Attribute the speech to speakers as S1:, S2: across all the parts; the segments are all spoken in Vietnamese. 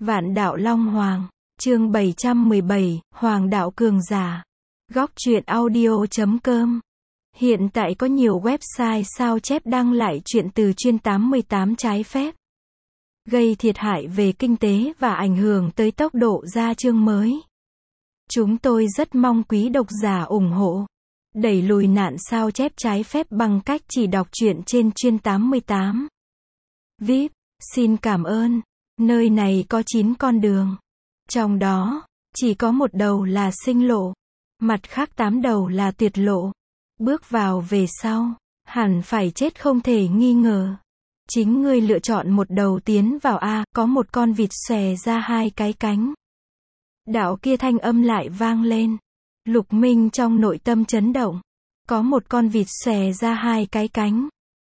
S1: Vạn đạo Long Hoàng, chương 717, Hoàng đạo cường giả. Góc truyện audio.com. Hiện tại có nhiều website sao chép đăng lại truyện từ chuyên 88 trái phép, gây thiệt hại về kinh tế và ảnh hưởng tới tốc độ ra chương mới. Chúng tôi rất mong quý độc giả ủng hộ, đẩy lùi nạn sao chép trái phép bằng cách chỉ đọc truyện trên chuyên 88. VIP, xin cảm ơn. Nơi này có 9 con đường. Trong đó, chỉ có một đầu là sinh lộ, mặt khác 8 đầu là tuyệt lộ. Bước vào về sau, hẳn phải chết không thể nghi ngờ. Chính ngươi lựa chọn một đầu tiến vào a, có một con vịt xòe ra hai cái cánh. Đạo kia thanh âm lại vang lên. Lục Minh trong nội tâm chấn động. Có một con vịt xòe ra hai cái cánh.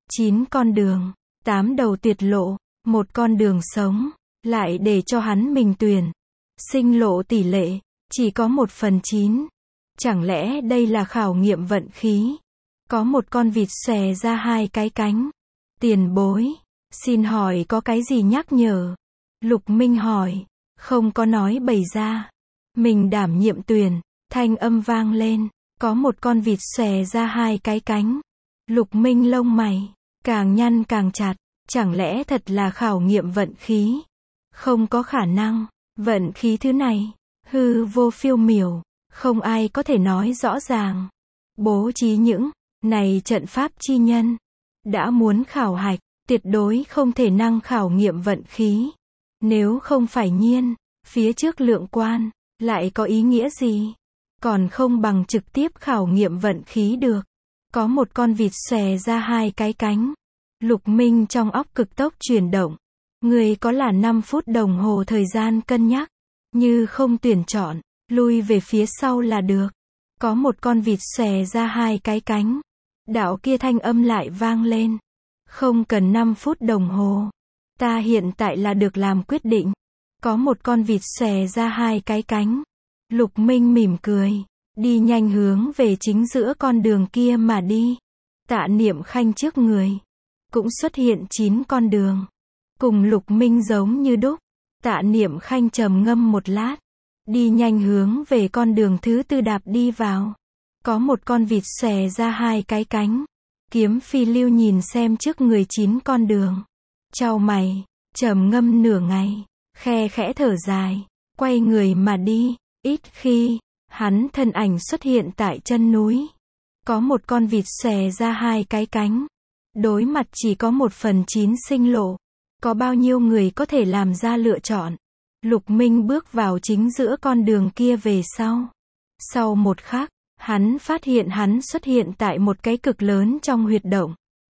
S1: 9 con đường, 8 đầu tuyệt lộ, một con đường sống, lại để cho hắn mình tuyển. Sinh lộ tỷ lệ, chỉ có 1/9. Chẳng lẽ đây là khảo nghiệm vận khí? Có một con vịt xòe ra hai cái cánh. Tiền bối, xin hỏi có cái gì nhắc nhở? Lục Minh hỏi, không có nói bày ra. Mình đảm nhiệm tuyển, thanh âm vang lên. Có một con vịt xòe ra hai cái cánh. Lục Minh lông mày càng nhăn càng chặt. Chẳng lẽ thật là khảo nghiệm vận khí? Không có khả năng. Vận khí thứ này, hư vô phiêu miểu, không ai có thể nói rõ ràng. Bố trí những này trận pháp chi nhân, đã muốn khảo hạch, tuyệt đối không thể năng khảo nghiệm vận khí. Nếu không phải nhiên, phía trước lượng quan, lại có ý nghĩa gì? Còn không bằng trực tiếp khảo nghiệm vận khí được. Có một con vịt xòe ra hai cái cánh. Lục Minh trong óc cực tốc chuyển động. Người có là 5 phút đồng hồ thời gian cân nhắc. Như không tuyển chọn, lui về phía sau là được. Có một con vịt xòe ra hai cái cánh. Đạo kia thanh âm lại vang lên. Không cần 5 phút đồng hồ. Ta hiện tại là được làm quyết định. Có một con vịt xòe ra hai cái cánh. Lục Minh mỉm cười, đi nhanh hướng về chính giữa con đường kia mà đi. Tạ Niệm Khanh trước người, cũng xuất hiện 9 con đường. Cùng Lục Minh giống như đúc. Tạ Niệm Khanh trầm ngâm một lát, đi nhanh hướng về con đường thứ tư đạp đi vào. Có một con vịt xòe ra hai cái cánh. Kiếm Phi Lưu nhìn xem trước người 9 con đường, chau mày, trầm ngâm nửa ngày, khe khẽ thở dài, quay người mà đi. Ít khi, hắn thân ảnh xuất hiện tại chân núi. Có một con vịt xòe ra hai cái cánh. Đối mặt chỉ có 1/9 sinh lộ. Có bao nhiêu người có thể làm ra lựa chọn? Lục Minh bước vào chính giữa con đường kia về sau. Sau một khắc, hắn phát hiện hắn xuất hiện tại một cái cực lớn trong huyệt động.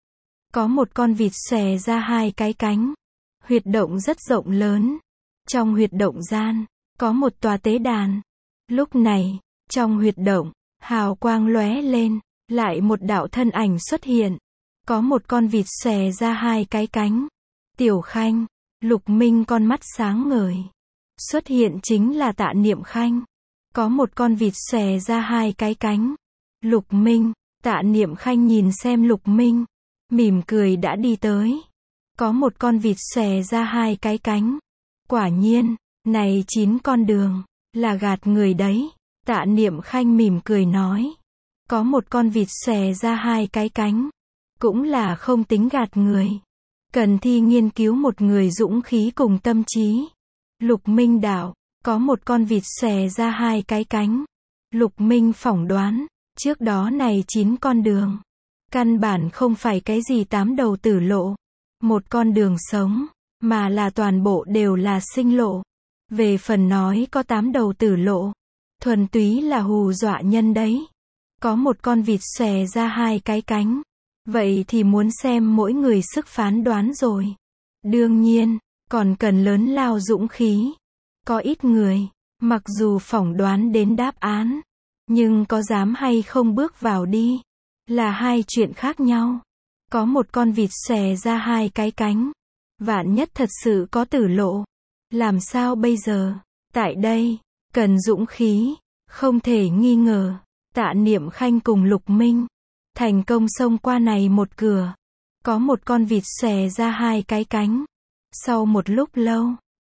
S1: Có một con vịt xòe ra hai cái cánh. Huyệt động rất rộng lớn. Trong huyệt động gian, có một tòa tế đàn. Lúc này, trong huyệt động, hào quang lóe lên, lại một đạo thân ảnh xuất hiện. Có một con vịt xòe ra hai cái cánh. Tiểu Khanh, Lục Minh con mắt sáng ngời. Xuất hiện chính là Tạ Niệm Khanh. Có một con vịt xòe ra hai cái cánh. Lục Minh, Tạ Niệm Khanh nhìn xem Lục Minh, mỉm cười đã đi tới. Có một con vịt xòe ra hai cái cánh. Quả nhiên, này 9 con đường, là gạt người đấy. Tạ Niệm Khanh mỉm cười nói. Có một con vịt xòe ra hai cái cánh. Cũng là không tính gạt người. Cần thi nghiên cứu một người dũng khí cùng tâm trí. Lục Minh đạo, có một con vịt xòe ra hai cái cánh. Lục Minh phỏng đoán, trước đó này 9 con đường. Căn bản không phải cái gì 8 đầu tử lộ. Một con đường sống, mà là toàn bộ đều là sinh lộ. Về phần nói có 8 đầu tử lộ, thuần túy là hù dọa nhân đấy. Có một con vịt xòe ra hai cái cánh. Vậy thì muốn xem mỗi người sức phán đoán rồi. Đương nhiên, còn cần lớn lao dũng khí. Có ít người, mặc dù phỏng đoán đến đáp án, nhưng có dám hay không bước vào đi, là hai chuyện khác nhau. Có một con vịt xòe ra hai cái cánh. Vạn nhất thật sự có tử lộ. Làm sao bây giờ? Tại đây, cần dũng khí, không thể nghi ngờ. Tạ Niệm Khanh cùng Lục Minh thành công xông qua này một cửa. Có một con vịt xòe ra hai cái cánh. Sau một lúc lâu,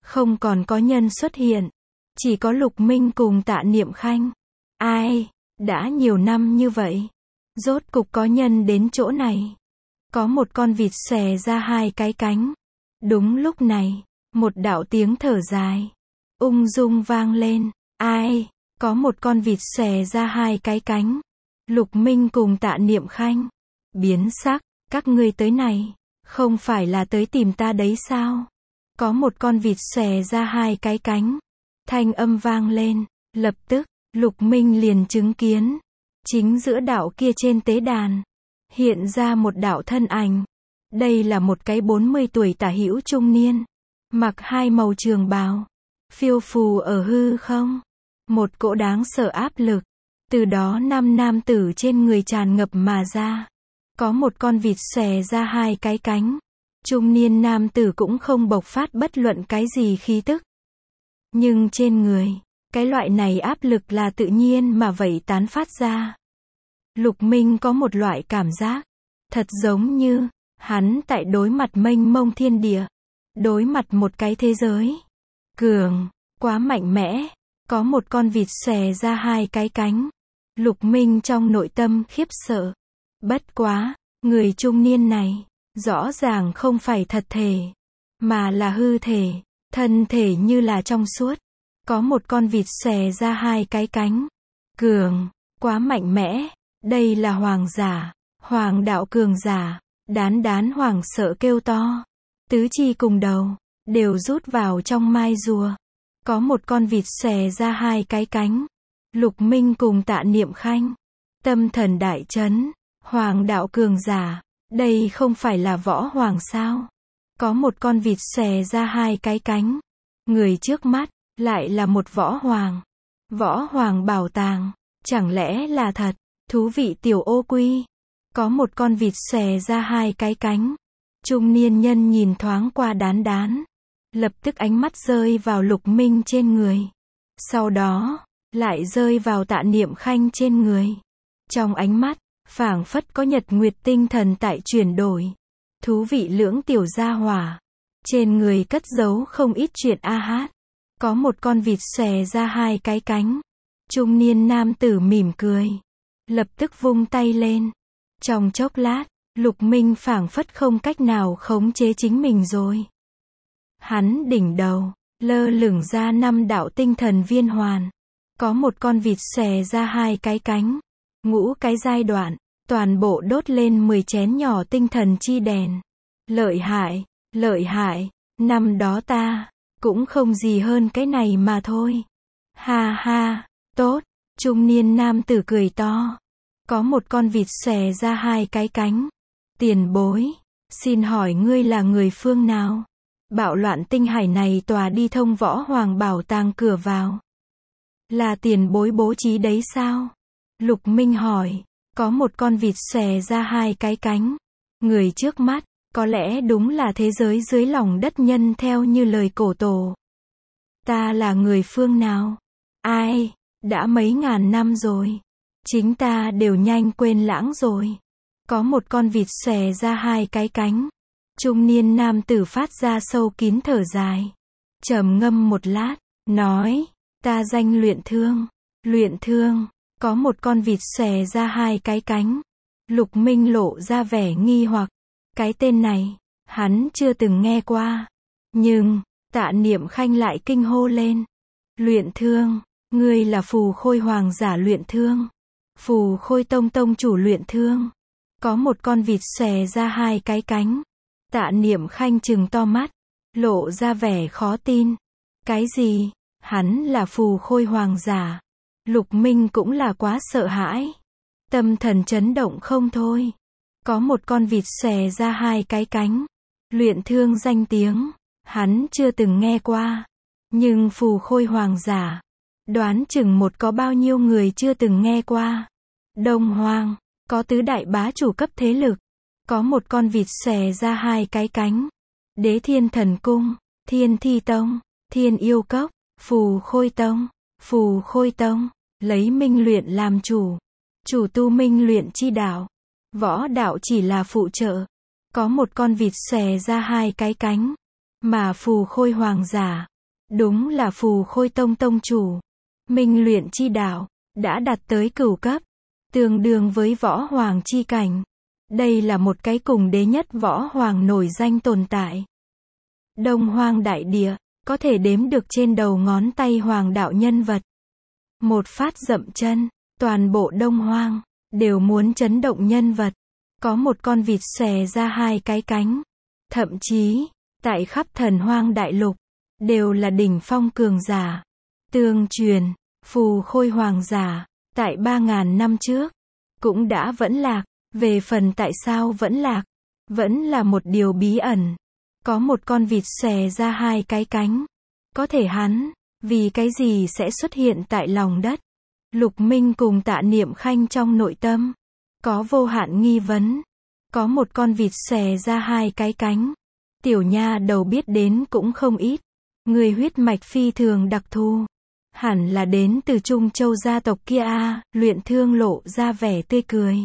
S1: Không còn có nhân xuất hiện. Chỉ có Lục Minh cùng Tạ Niệm Khanh. Ai, đã nhiều năm như vậy. Rốt cục có nhân đến chỗ này. Có một con vịt xòe ra hai cái cánh. Đúng lúc này, một đạo tiếng thở dài ung dung vang lên. Ai, có một con vịt xòe ra hai cái cánh. Lục Minh cùng Tạ Niệm Khanh biến sắc, các ngươi tới này, không phải là tới tìm ta đấy sao? Có một con vịt xòe ra hai cái cánh. Thanh âm vang lên, lập tức, Lục Minh liền chứng kiến, chính giữa đạo kia trên tế đàn, hiện ra một đạo thân ảnh. Đây là một cái 40 tuổi tả hữu trung niên, mặc hai màu trường bào, phiêu phù ở hư không. Một cỗ đáng sợ áp lực, từ đó năm nam tử trên người tràn ngập mà ra. Có một con vịt xòe ra hai cái cánh. Trung niên nam tử cũng không bộc phát bất luận cái gì khí tức. Nhưng trên người, cái loại này áp lực là tự nhiên mà vậy tán phát ra. Lục Minh có một loại cảm giác, thật giống như, hắn tại đối mặt mênh mông thiên địa, đối mặt một cái thế giới cường, quá mạnh mẽ. Có một con vịt xòe ra hai cái cánh. Lục Minh trong nội tâm khiếp sợ. Bất quá, người trung niên này, rõ ràng không phải thật thể, mà là hư thể, thân thể như là trong suốt. Có một con vịt xòe ra hai cái cánh. Cường, quá mạnh mẽ. Đây là hoàng giả, hoàng đạo cường giả. Đán đán hoảng sợ kêu to. Tứ chi cùng đầu, đều rút vào trong mai rùa. Có một con vịt xòe ra hai cái cánh. Lục Minh cùng Tạ Niệm Khanh, tâm thần đại chấn. Hoàng đạo cường giả, đây không phải là võ hoàng sao? Có một con vịt xòe ra hai cái cánh. Người trước mắt, lại là một võ hoàng. Võ hoàng bảo tàng, chẳng lẽ là thật? Thú vị tiểu ô quy. Có một con vịt xòe ra hai cái cánh. Trung niên nhân nhìn thoáng qua đán đán. Lập tức ánh mắt rơi vào Lục Minh trên người. Sau đó, lại rơi vào Tạ Niệm Khanh trên người. Trong ánh mắt, phảng phất có nhật nguyệt tinh thần tại chuyển đổi. Thú vị lưỡng tiểu gia hỏa. Trên người cất giấu không ít chuyện a hát. Có một con vịt xòe ra hai cái cánh. Trung niên nam tử mỉm cười. Lập tức vung tay lên. Trong chốc lát, Lục Minh phảng phất không cách nào khống chế chính mình rồi. Hắn đỉnh đầu, lơ lửng ra 5 đạo tinh thần viên hoàn. Có một con vịt xòe ra hai cái cánh. Ngũ cái giai đoạn, toàn bộ đốt lên 10 chén nhỏ tinh thần chi đèn. Lợi hại, lợi hại, năm đó ta, cũng không gì hơn cái này mà thôi. Ha ha, tốt, trung niên nam tử cười to. Có một con vịt xòe ra hai cái cánh. Tiền bối, xin hỏi ngươi là người phương nào? Bạo loạn tinh hải này tòa đi thông võ hoàng bảo tàng cửa vào. Là tiền bối bố trí đấy sao? Lục Minh hỏi. Có một con vịt xòe ra hai cái cánh. Người trước mắt, có lẽ đúng là thế giới dưới lòng đất nhân theo như lời cổ tổ. Ta là người phương nào? Ai? Đã mấy ngàn năm rồi. Chính ta đều nhanh quên lãng rồi. Có một con vịt xòe ra hai cái cánh. Trung niên nam tử phát ra sâu kín thở dài. Trầm ngâm một lát, nói, ta danh Luyện Thương. Luyện Thương, có một con vịt xòe ra hai cái cánh. Lục Minh lộ ra vẻ nghi hoặc. Cái tên này, hắn chưa từng nghe qua. Nhưng, Tạ Niệm Khanh lại kinh hô lên. Luyện Thương, ngươi là Phù Khôi hoàng giả Luyện Thương. Phù Khôi tông tông chủ Luyện Thương. Có một con vịt xòe ra hai cái cánh. Tạ Niệm Khanh trừng to mắt, lộ ra vẻ khó tin. Cái gì? Hắn là Phù Khôi hoàng giả? Lục Minh cũng là quá sợ hãi. Tâm thần chấn động không thôi. Có một con vịt xòe ra hai cái cánh. Luyện Thương danh tiếng, hắn chưa từng nghe qua. Nhưng Phù Khôi hoàng giả, đoán chừng một có bao nhiêu người chưa từng nghe qua. Đông Hoang, có tứ đại bá chủ cấp thế lực. Có một con vịt xòe ra hai cái cánh. Đế Thiên Thần Cung, Thiên Thi Tông, Thiên Yêu Cốc, Phù Khôi Tông. Phù Khôi Tông, lấy minh luyện làm chủ. Chủ tu minh luyện chi đạo. Võ đạo chỉ là phụ trợ. Có một con vịt xòe ra hai cái cánh. Mà Phù Khôi hoàng giả, Đúng là Phù Khôi Tông tông chủ. Minh luyện chi đạo, đã đạt tới cửu cấp, tương đương với võ hoàng chi cảnh. Đây là một cái cùng đế nhất võ hoàng nổi danh tồn tại. Đông Hoang đại địa, có thể đếm được trên đầu ngón tay hoàng đạo nhân vật. Một phát dậm chân, toàn bộ Đông Hoang, đều muốn chấn động nhân vật. Có một con vịt xòe ra hai cái cánh. Thậm chí, tại khắp Thần Hoang đại lục, đều là đỉnh phong cường giả. Tương truyền, Phù Khôi hoàng giả, tại 3.000 năm trước, cũng đã vẫn lạc. Về phần tại sao vẫn lạc, vẫn là một điều bí ẩn. Có một con vịt xòe ra hai cái cánh. Có thể hắn, vì cái gì sẽ xuất hiện tại lòng đất? Lục Minh cùng Tạ Niệm Khanh trong nội tâm, có vô hạn nghi vấn. Có một con vịt xòe ra hai cái cánh. Tiểu nha đầu biết đến cũng không ít. Người huyết mạch phi thường đặc thù. Hẳn là đến từ Trung Châu gia tộc kia a. Luyện Thương lộ ra vẻ tươi cười.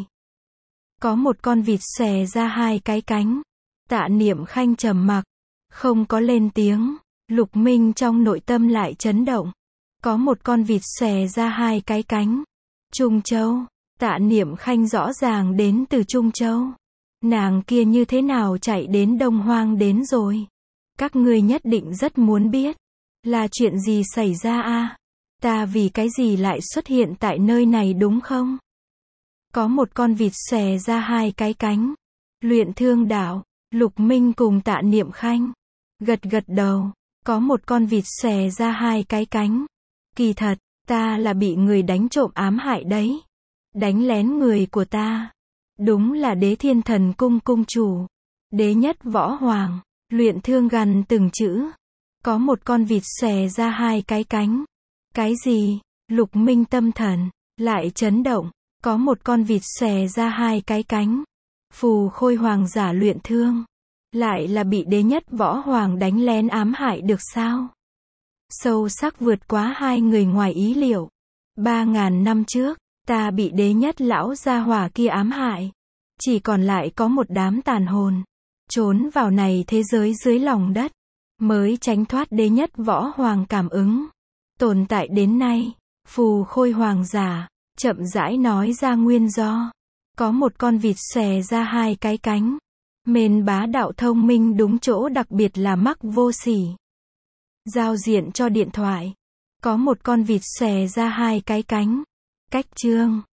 S1: Có một con vịt xòe ra hai cái cánh. Tạ Niệm Khanh trầm mặc, không có lên tiếng. Lục Minh trong nội tâm lại chấn động. Có một con vịt xòe ra hai cái cánh. Trung Châu, Tạ Niệm Khanh rõ ràng đến từ Trung Châu. Nàng kia như thế nào chạy đến Đông Hoang đến rồi? Các ngươi nhất định rất muốn biết. Là chuyện gì xảy ra a? Ta vì cái gì lại xuất hiện tại nơi này đúng không? Có một con vịt xòe ra hai cái cánh. Luyện Thương đạo, Lục Minh cùng Tạ Niệm Khanh gật gật đầu. Có một con vịt xòe ra hai cái cánh. Kỳ thật, ta là bị người đánh trộm ám hại đấy. Đánh lén người của ta. Đúng là Đế Thiên Thần Cung cung chủ. Đế nhất võ hoàng. Luyện Thương gằn từng chữ. Có một con vịt xòe ra hai cái cánh. Cái gì? Lục Minh tâm thần lại chấn động. Có một con vịt xòe ra hai cái cánh. Phù Khôi hoàng giả Luyện Thương. Lại là bị đế nhất võ hoàng đánh lén ám hại được sao? Sâu sắc vượt quá hai người ngoài ý liệu. 3.000 năm trước, ta bị đế nhất lão gia hỏa kia ám hại. Chỉ còn lại có một đám tàn hồn. Trốn vào này thế giới dưới lòng đất. Mới tránh thoát đế nhất võ hoàng cảm ứng. Tồn tại đến nay, Phù Khôi hoàng giả, chậm rãi nói ra nguyên do. Có một con vịt xòe ra hai cái cánh. Mền bá đạo thông minh đúng chỗ đặc biệt là mắc vô sỉ. Giao diện cho điện thoại. Có một con vịt xòe ra hai cái cánh. Cách chương.